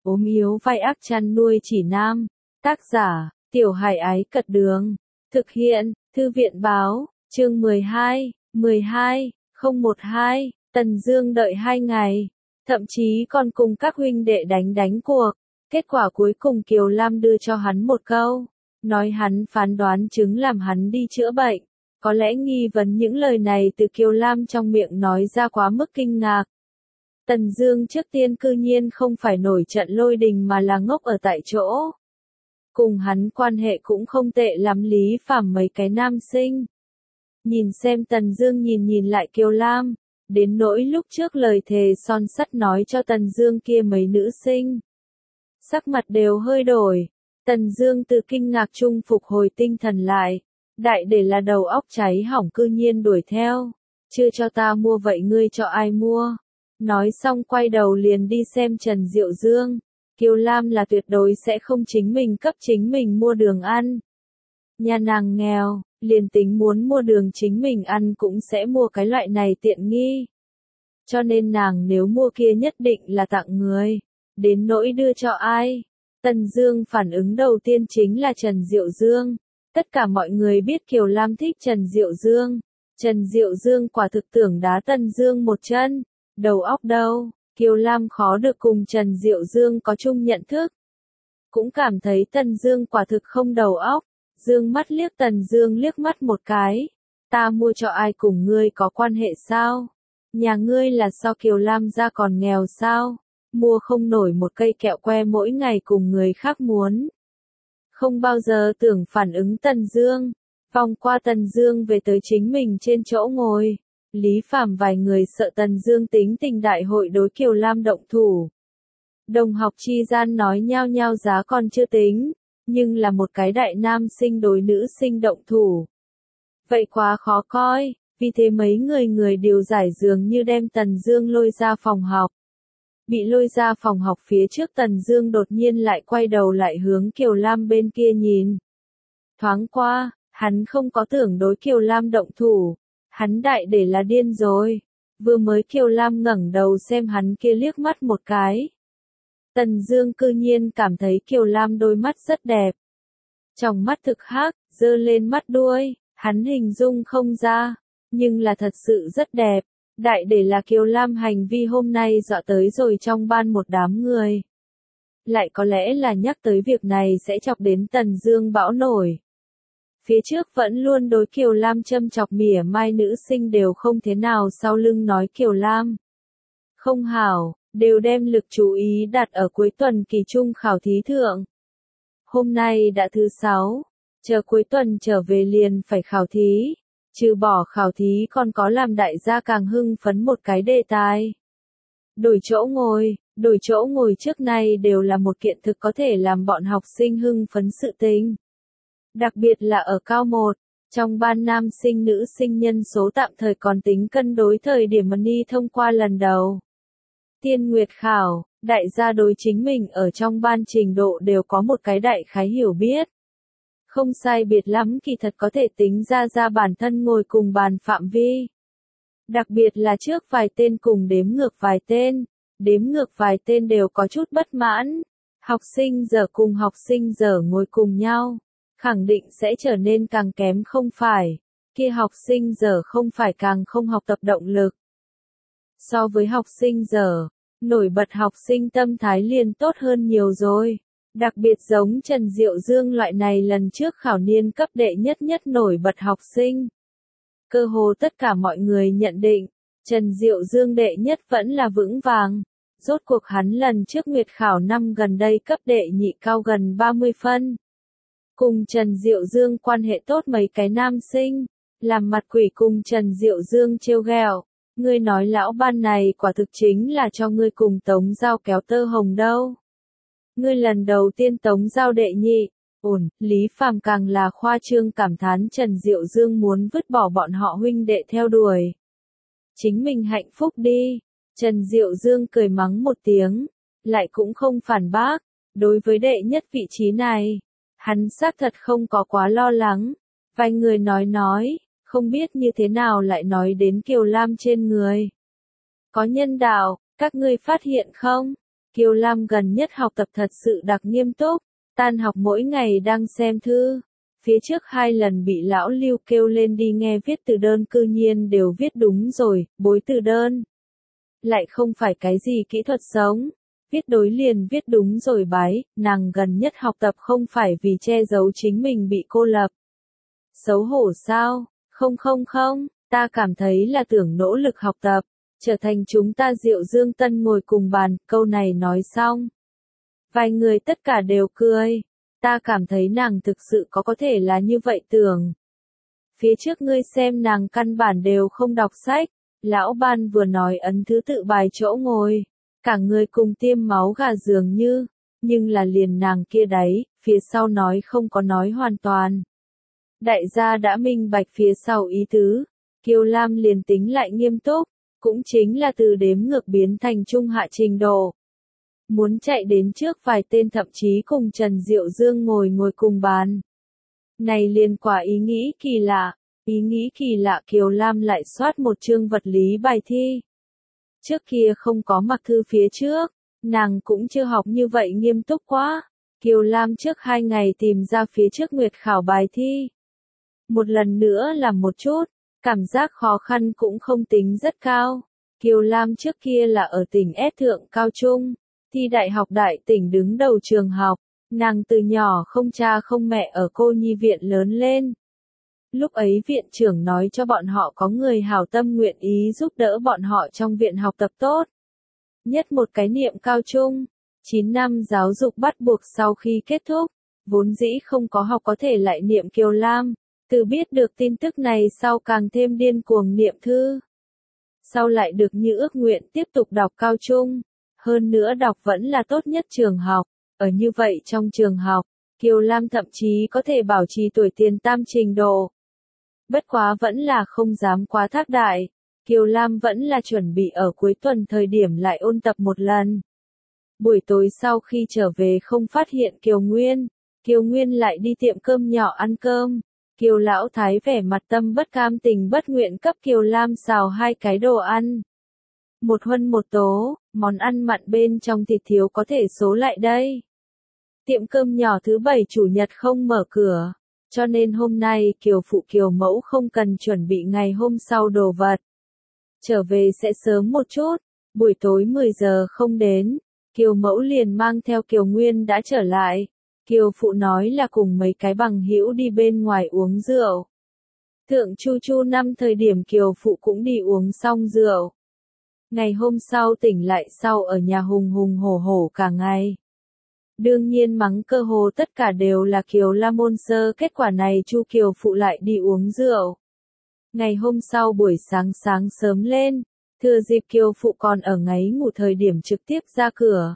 ốm yếu vai ác chăn nuôi chỉ nam. Tác giả, Tiểu Hải Ái Cật Đường. Thực hiện, Thư viện Báo, chương 12, 012, Tần Dương đợi 2 ngày. Thậm chí còn cùng các huynh đệ đánh cuộc. Kết quả cuối cùng Kiều Lam đưa cho hắn một câu. Nói hắn phán đoán chứng làm hắn đi chữa bệnh. Có lẽ nghi vấn những lời này từ Kiều Lam trong miệng nói ra quá mức kinh ngạc. Tần Dương trước tiên cư nhiên không phải nổi trận lôi đình mà là ngốc ở tại chỗ. Cùng hắn quan hệ cũng không tệ lắm Lý Phàm mấy cái nam sinh. Nhìn xem Tần Dương nhìn lại Kiều Lam, đến nỗi lúc trước lời thề son sắt nói cho Tần Dương kia mấy nữ sinh. Sắc mặt đều hơi đổi, Tần Dương từ kinh ngạc trung phục hồi tinh thần lại, đại để là đầu óc cháy hỏng cư nhiên đuổi theo, chưa cho ta mua vậy ngươi cho ai mua? Nói xong quay đầu liền đi xem Trần Diệu Dương, Kiều Lam là tuyệt đối sẽ không chính mình cấp chính mình mua đường ăn. Nhà nàng nghèo, liền tính muốn mua đường chính mình ăn cũng sẽ mua cái loại này tiện nghi. Cho nên nàng nếu mua kia nhất định là tặng người, đến nỗi đưa cho ai. Tần Dương phản ứng đầu tiên chính là Trần Diệu Dương. Tất cả mọi người biết Kiều Lam thích Trần Diệu Dương. Trần Diệu Dương quả thực tưởng đá Tần Dương một chân. Đầu óc đâu, Kiều Lam khó được cùng Trần Diệu Dương có chung nhận thức. Cũng cảm thấy Tần Dương quả thực không đầu óc. Dương mắt liếc Tần Dương liếc mắt một cái. Ta mua cho ai cùng ngươi có quan hệ sao? Nhà ngươi là sao Kiều Lam gia còn nghèo sao? Mua không nổi một cây kẹo que mỗi ngày cùng người khác muốn. Không bao giờ tưởng phản ứng Tần Dương. Vòng qua Tần Dương về tới chính mình trên chỗ ngồi. Lý Phàm vài người sợ Tần Dương tính tình đại hội đối Kiều Lam động thủ. Đồng học chi gian nói nhao nhao giá còn chưa tính, nhưng là một cái đại nam sinh đối nữ sinh động thủ. Vậy quá khó coi, vì thế mấy người điều giải dường như đem Tần Dương lôi ra phòng học. Bị lôi ra phòng học phía trước Tần Dương đột nhiên lại quay đầu lại hướng Kiều Lam bên kia nhìn. Thoáng qua, hắn không có tưởng đối Kiều Lam động thủ. Hắn đại để là điên rồi. Vừa mới Kiều Lam ngẩng đầu xem hắn kia liếc mắt một cái. Tần Dương cư nhiên cảm thấy Kiều Lam đôi mắt rất đẹp. Trong mắt thực hắc, giơ lên mắt đuôi, hắn hình dung không ra, nhưng là thật sự rất đẹp. Đại để là Kiều Lam hành vi hôm nay dọa tới rồi trong ban một đám người. Lại có lẽ là nhắc tới việc này sẽ chọc đến Tần Dương bão nổi. Phía trước vẫn luôn đối Kiều Lam châm chọc mỉa mai nữ sinh đều không thế nào sau lưng nói Kiều Lam không hảo, đều đem lực chú ý đặt ở cuối tuần kỳ trung khảo thí thượng. Hôm nay đã thứ 6, chờ cuối tuần trở về liền phải khảo thí, trừ bỏ khảo thí còn có làm đại gia càng hưng phấn một cái đề tài. Đổi chỗ ngồi trước nay đều là một kiện thực có thể làm bọn học sinh hưng phấn sự tình. Đặc biệt là ở cao 1, trong ban nam sinh nữ sinh nhân số tạm thời còn tính cân đối thời điểm Money thông qua lần đầu. Tiên Nguyệt khảo, đại gia đối chính mình ở trong ban trình độ đều có một cái đại khái hiểu biết. Không sai biệt lắm kỳ thật có thể tính ra bản thân ngồi cùng bàn phạm vi. Đặc biệt là trước vài tên cùng đếm ngược vài tên đều có chút bất mãn. Học sinh giờ cùng học sinh giờ ngồi cùng nhau. Khẳng định sẽ trở nên càng kém không phải, kia học sinh giờ không phải càng không học tập động lực. So với học sinh giờ, nổi bật học sinh tâm thái liền tốt hơn nhiều rồi. Đặc biệt giống Trần Diệu Dương loại này lần trước khảo niên cấp đệ nhất nổi bật học sinh. Cơ hồ tất cả mọi người nhận định, Trần Diệu Dương đệ nhất vẫn là vững vàng. Rốt cuộc hắn lần trước nguyệt khảo năm gần đây cấp đệ nhị cao gần 30 phân. Cùng Trần Diệu Dương quan hệ tốt mấy cái nam sinh, làm mặt quỷ cùng Trần Diệu Dương trêu ghẹo. Ngươi nói lão ban này quả thực chính là cho ngươi cùng Tống Giao kéo tơ hồng đâu. Ngươi lần đầu tiên Tống Giao đệ nhị, Lý Phàm càng là khoa trương cảm thán Trần Diệu Dương muốn vứt bỏ bọn họ huynh đệ theo đuổi. Chính mình hạnh phúc đi, Trần Diệu Dương cười mắng một tiếng, lại cũng không phản bác, đối với đệ nhất vị trí này. Hắn xác thật không có quá lo lắng. Vài người nói, không biết như thế nào lại nói đến Kiều Lam trên người. Có nhân đạo, các ngươi phát hiện không? Kiều Lam gần nhất học tập thật sự đặc nghiêm túc, tan học mỗi ngày đang xem thư. Phía trước 2 lần bị lão Lưu kêu lên đi nghe viết từ đơn cư nhiên đều viết đúng rồi, bối từ đơn. Lại không phải cái gì kỹ thuật sống. Viết đối liền viết đúng rồi bái, nàng gần nhất học tập không phải vì che giấu chính mình bị cô lập. Xấu hổ sao? Không, ta cảm thấy là tưởng nỗ lực học tập, trở thành chúng ta Diệu Dương Tân ngồi cùng bàn, câu này nói xong. Vài người tất cả đều cười, ta cảm thấy nàng thực sự có thể là như vậy tưởng. Phía trước ngươi xem nàng căn bản đều không đọc sách, lão ban vừa nói ấn thứ tự bài chỗ ngồi, cả người cùng tiêm máu gà dường như, nhưng là liền nàng kia đấy, phía sau nói không có nói hoàn toàn. Đại gia đã minh bạch phía sau ý tứ, Kiều Lam liền tính lại nghiêm túc, cũng chính là từ đếm ngược biến thành trung hạ trình độ. Muốn chạy đến trước vài tên thậm chí cùng Trần Diệu Dương ngồi cùng bàn. Này liền quả ý nghĩ kỳ lạ Kiều Lam lại soát một chương vật lý bài thi. Trước kia không có mặc thư phía trước, nàng cũng chưa học như vậy nghiêm túc quá. Kiều Lam trước 2 ngày tìm ra phía trước nguyệt khảo bài thi. Một lần nữa làm một chút, cảm giác khó khăn cũng không tính rất cao. Kiều Lam trước kia là ở tỉnh S thượng cao trung, thi đại học đại tỉnh đứng đầu trường học, nàng từ nhỏ không cha không mẹ ở cô nhi viện lớn lên. Lúc ấy viện trưởng nói cho bọn họ có người hảo tâm nguyện ý giúp đỡ bọn họ trong viện học tập tốt. Nhất một cái niệm cao trung, 9 năm giáo dục bắt buộc sau khi kết thúc, vốn dĩ không có học có thể lại niệm Kiều Lam, từ biết được tin tức này sau càng thêm điên cuồng niệm thư. Sau lại được như ước nguyện tiếp tục đọc cao trung, hơn nữa đọc vẫn là tốt nhất trường học, ở như vậy trong trường học, Kiều Lam thậm chí có thể bảo trì tuổi tiền tam trình độ. Bất quá vẫn là không dám quá thác đại, Kiều Lam vẫn là chuẩn bị ở cuối tuần thời điểm lại ôn tập một lần. Buổi tối sau khi trở về không phát hiện Kiều Nguyên lại đi tiệm cơm nhỏ ăn cơm. Kiều Lão Thái vẻ mặt tâm bất cam tình bất nguyện cấp Kiều Lam xào 2 cái đồ ăn. Một huân một tố, món ăn mặn bên trong thịt thiếu có thể số lại đây. Tiệm cơm nhỏ thứ 7 chủ nhật không mở cửa, cho nên hôm nay Kiều Phụ Kiều Mẫu không cần chuẩn bị ngày hôm sau đồ vật. Trở về sẽ sớm một chút, buổi tối 10 giờ không đến, Kiều Mẫu liền mang theo Kiều Nguyên đã trở lại. Kiều Phụ nói là cùng mấy cái bằng hữu đi bên ngoài uống rượu. Thượng Chu năm thời điểm Kiều Phụ cũng đi uống xong rượu. Ngày hôm sau tỉnh lại sau ở nhà hùng hổ cả ngày. Đương nhiên mắng cơ hồ tất cả đều là Kiều Lam môn sơ, kết quả này Kiều Phụ lại đi uống rượu. Ngày hôm sau buổi sáng sớm lên, thừa dịp Kiều Phụ còn ở ngáy ngủ thời điểm trực tiếp ra cửa.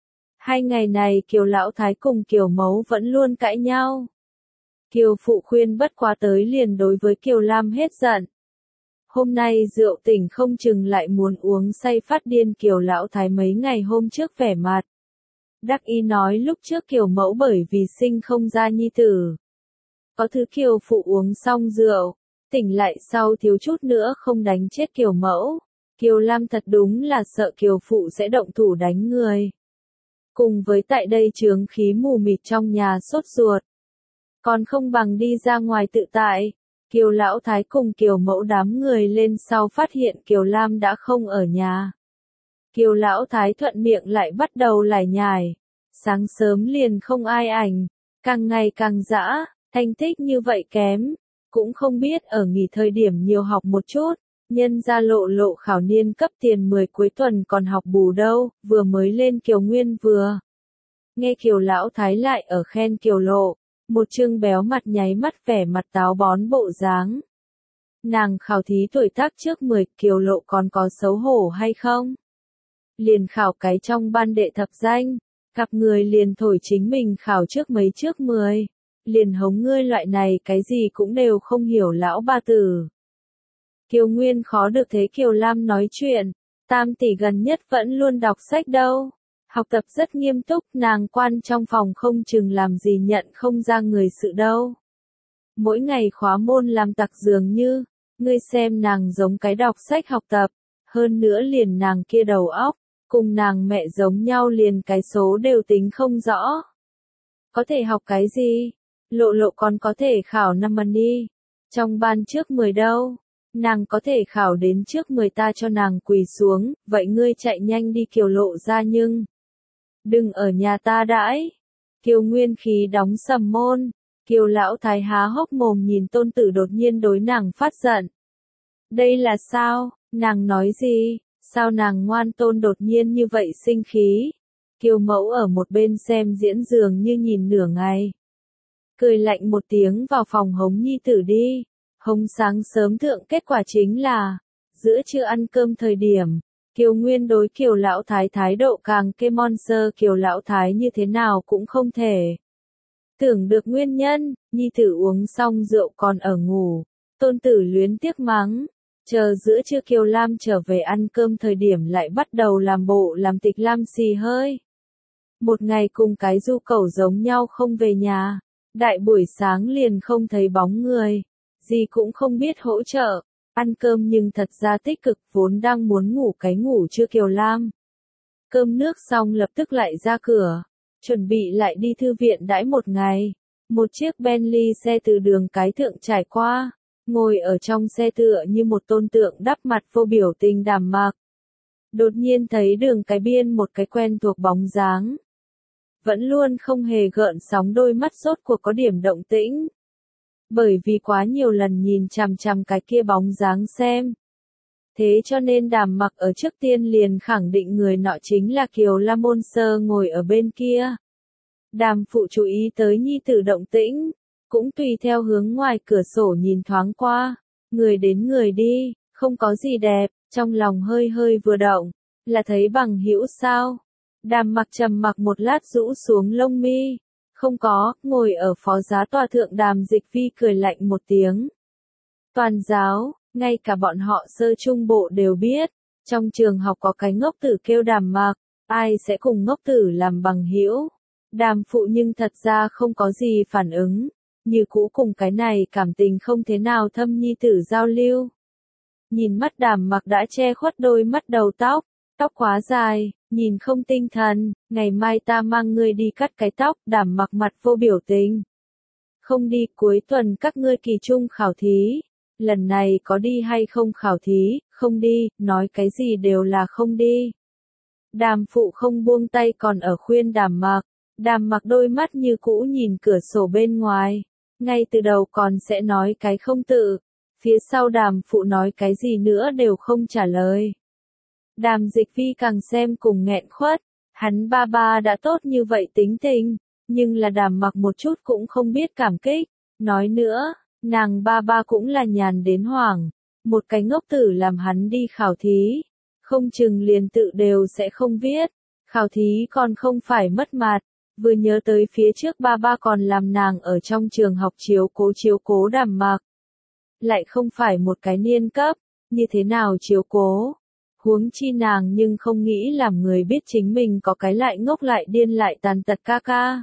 2 ngày này Kiều Lão Thái cùng Kiều Mẫu vẫn luôn cãi nhau. Kiều Phụ khuyên bất quá tới liền đối với Kiều Lam hết giận. Hôm nay rượu tỉnh không chừng lại muốn uống say phát điên. Kiều Lão Thái mấy ngày hôm trước vẻ mặt đắc ý nói lúc trước Kiều Mẫu bởi vì sinh không ra nhi tử. Có thứ Kiều Phụ uống xong rượu, tỉnh lại sau thiếu chút nữa không đánh chết Kiều Mẫu. Kiều Lam thật đúng là sợ Kiều Phụ sẽ động thủ đánh người. Cùng với tại đây chướng khí mù mịt trong nhà sốt ruột. Còn không bằng đi ra ngoài tự tại. Kiều Lão Thái cùng Kiều Mẫu đám người lên sau phát hiện Kiều Lam đã không ở nhà. Kiều Lão Thái thuận miệng lại bắt đầu lải nhải. Sáng sớm liền không ai ảnh, càng ngày càng dã, thành tích như vậy kém. Cũng không biết ở nghỉ thời điểm nhiều học một chút. Nhân ra lộ khảo niên cấp tiền 10 cuối tuần còn học bù đâu, vừa mới lên Kiều Nguyên vừa. Nghe Kiều Lão Thái lại ở khen Kiều Lộ, một chương béo mặt nháy mắt vẻ mặt táo bón bộ dáng. Nàng khảo thí tuổi tác trước 10, Kiều Lộ còn có xấu hổ hay không? Liền khảo cái trong ban đệ thập danh, gặp người liền thổi chính mình khảo trước mấy trước 10, liền hống ngươi loại này cái gì cũng đều không hiểu lão ba tử. Kiều Nguyên khó được thế Kiều Lam nói chuyện, tam tỷ gần nhất vẫn luôn đọc sách đâu. Học tập rất nghiêm túc, nàng quan trong phòng không chừng làm gì nhận không ra người sự đâu. Mỗi ngày khóa môn làm tặc dường như, ngươi xem nàng giống cái đọc sách học tập, hơn nữa liền nàng kia đầu óc, cùng nàng mẹ giống nhau liền cái số đều tính không rõ. Có thể học cái gì? Lộ lộ còn có thể khảo năm đi. Trong ban trước 10 đâu? Nàng có thể khảo đến trước 10 ta cho nàng quỳ xuống, vậy ngươi chạy nhanh đi Kiều Lộ ra nhưng đừng ở nhà ta đãi. Kiều Nguyên khí đóng sầm môn, Kiều lão thái há hốc mồm nhìn tôn tử đột nhiên đối nàng phát giận. Đây là sao? Nàng nói gì? Sao nàng ngoan tôn đột nhiên như vậy sinh khí? Kiều mẫu ở một bên xem diễn dường như nhìn nửa ngày. Cười lạnh một tiếng vào phòng hống nhi tử đi. Hống sáng sớm thượng kết quả chính là, giữa trưa ăn cơm thời điểm, Kiều Nguyên đối Kiều lão thái thái độ càng kê monster Kiều lão thái như thế nào cũng không thể. Tưởng được nguyên nhân, nhi tử uống xong rượu còn ở ngủ, tôn tử luyến tiếc mắng. Chờ giữa trưa Kiều Lam trở về ăn cơm thời điểm lại bắt đầu làm bộ làm tịch lam xì hơi. Một ngày cùng cái du cẩu giống nhau không về nhà, đại buổi sáng liền không thấy bóng người, gì cũng không biết hỗ trợ, ăn cơm nhưng thật ra tích cực vốn đang muốn ngủ cái ngủ chưa Kiều Lam. Cơm nước xong lập tức lại ra cửa, chuẩn bị lại đi thư viện đãi một ngày. Một chiếc Bentley xe từ đường cái thượng trải qua. Ngồi ở trong xe tựa như một tôn tượng đắp mặt vô biểu tình Đàm Mặc. Đột nhiên thấy đường cái biên một cái quen thuộc bóng dáng. Vẫn luôn không hề gợn sóng đôi mắt rốt cuộc có điểm động tĩnh. Bởi vì quá nhiều lần nhìn chằm chằm cái kia bóng dáng xem. Thế cho nên Đàm Mặc ở trước tiên liền khẳng định người nọ chính là Kiều La Môn Sơ ngồi ở bên kia. Đàm phụ chú ý tới nhi tử động tĩnh. Cũng tùy theo hướng ngoài cửa sổ nhìn thoáng qua, người đến người đi, không có gì đẹp, trong lòng hơi hơi vừa động, là thấy bằng hữu sao? Đàm Mặc trầm mặc một lát rũ xuống lông mi, không có, ngồi ở phó giá tòa thượng Đàm Dịch Vi cười lạnh một tiếng. Toàn giáo, ngay cả bọn họ sơ trung bộ đều biết, trong trường học có cái ngốc tử kêu Đàm Mặc, ai sẽ cùng ngốc tử làm bằng hữu? Đàm phụ nhưng thật ra không có gì phản ứng. Như cũ cùng cái này cảm tình không thế nào thâm nhi tử giao lưu. Nhìn mắt Đàm Mặc đã che khuất đôi mắt đầu tóc, tóc quá dài, nhìn không tinh thần, ngày mai ta mang ngươi đi cắt cái tóc, Đàm Mặc mặt vô biểu tình. Không đi, cuối tuần các ngươi kỳ trung khảo thí, lần này có đi hay không khảo thí, không đi, nói cái gì đều là không đi. Đàm phụ không buông tay còn ở khuyên Đàm Mặc đôi mắt như cũ nhìn cửa sổ bên ngoài. Ngay từ đầu còn sẽ nói cái không tự, phía sau Đàm phụ nói cái gì nữa đều không trả lời. Đàm Dịch Vi càng xem cùng nghẹn khuất, hắn ba ba đã tốt như vậy tính tình, nhưng là Đàm Mặc một chút cũng không biết cảm kích, nói nữa, nàng ba ba cũng là nhàn đến hoảng, một cái ngốc tử làm hắn đi khảo thí, không chừng liền tự đều sẽ không viết, khảo thí còn không phải mất mặt. Vừa nhớ tới phía trước ba ba còn làm nàng ở trong trường học chiếu cố Đàm Mặc. Lại không phải một cái niên cấp, như thế nào chiếu cố. Huống chi nàng nhưng không nghĩ làm người biết chính mình có cái lại ngốc lại điên lại tàn tật ca ca.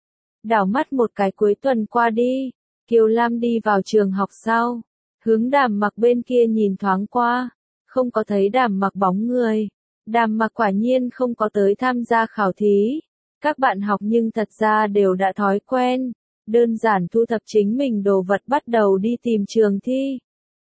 Đảo mắt một cái cuối tuần qua đi, Kiều Lam đi vào trường học sau, hướng Đàm Mặc bên kia nhìn thoáng qua, không có thấy Đàm Mặc bóng người. Đàm Mặc quả nhiên không có tới tham gia khảo thí. Các bạn học nhưng thật ra đều đã thói quen, đơn giản thu thập chính mình đồ vật bắt đầu đi tìm trường thi.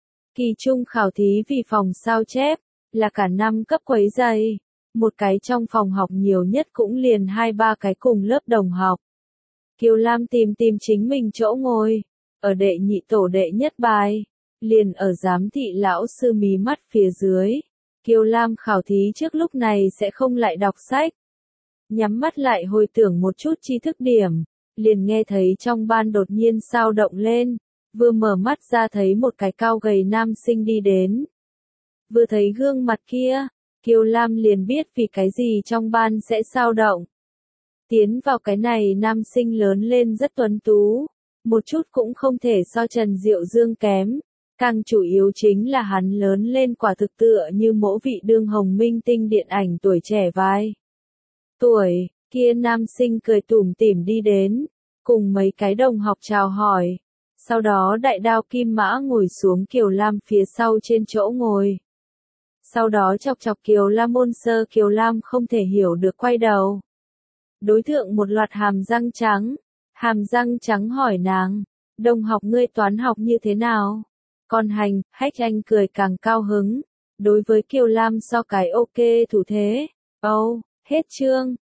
Kỳ trung khảo thí vì phòng sao chép, là cả năm cấp quấy giày, một cái trong phòng học nhiều nhất cũng liền 2-3 cái cùng lớp đồng học. Kiều Lam tìm chính mình chỗ ngồi, ở đệ nhị tổ đệ nhất bài, liền ở giám thị lão sư mí mắt phía dưới. Kiều Lam khảo thí trước lúc này sẽ không lại đọc sách. Nhắm mắt lại hồi tưởng một chút tri thức điểm, liền nghe thấy trong ban đột nhiên sao động lên, vừa mở mắt ra thấy một cái cao gầy nam sinh đi đến. Vừa thấy gương mặt kia, Kiều Lam liền biết vì cái gì trong ban sẽ sao động. Tiến vào cái này nam sinh lớn lên rất tuấn tú, một chút cũng không thể so Trần Diệu Dương kém, càng chủ yếu chính là hắn lớn lên quả thực tựa như mẫu vị đương hồng minh tinh điện ảnh tuổi trẻ vai. Tuổi, kia nam sinh cười tủm tỉm đi đến, cùng mấy cái đồng học chào hỏi, sau đó đại đao kim mã ngồi xuống Kiều Lam phía sau trên chỗ ngồi. Sau đó chọc chọc Kiều Lam ôn sơ, Kiều Lam không thể hiểu được quay đầu. Đối tượng một loạt hàm răng trắng. Hàm răng trắng hỏi nàng, đồng học ngươi toán học như thế nào? Còn hành, hách anh cười càng cao hứng. Đối với Kiều Lam so cái ok thủ thế. Hết chương.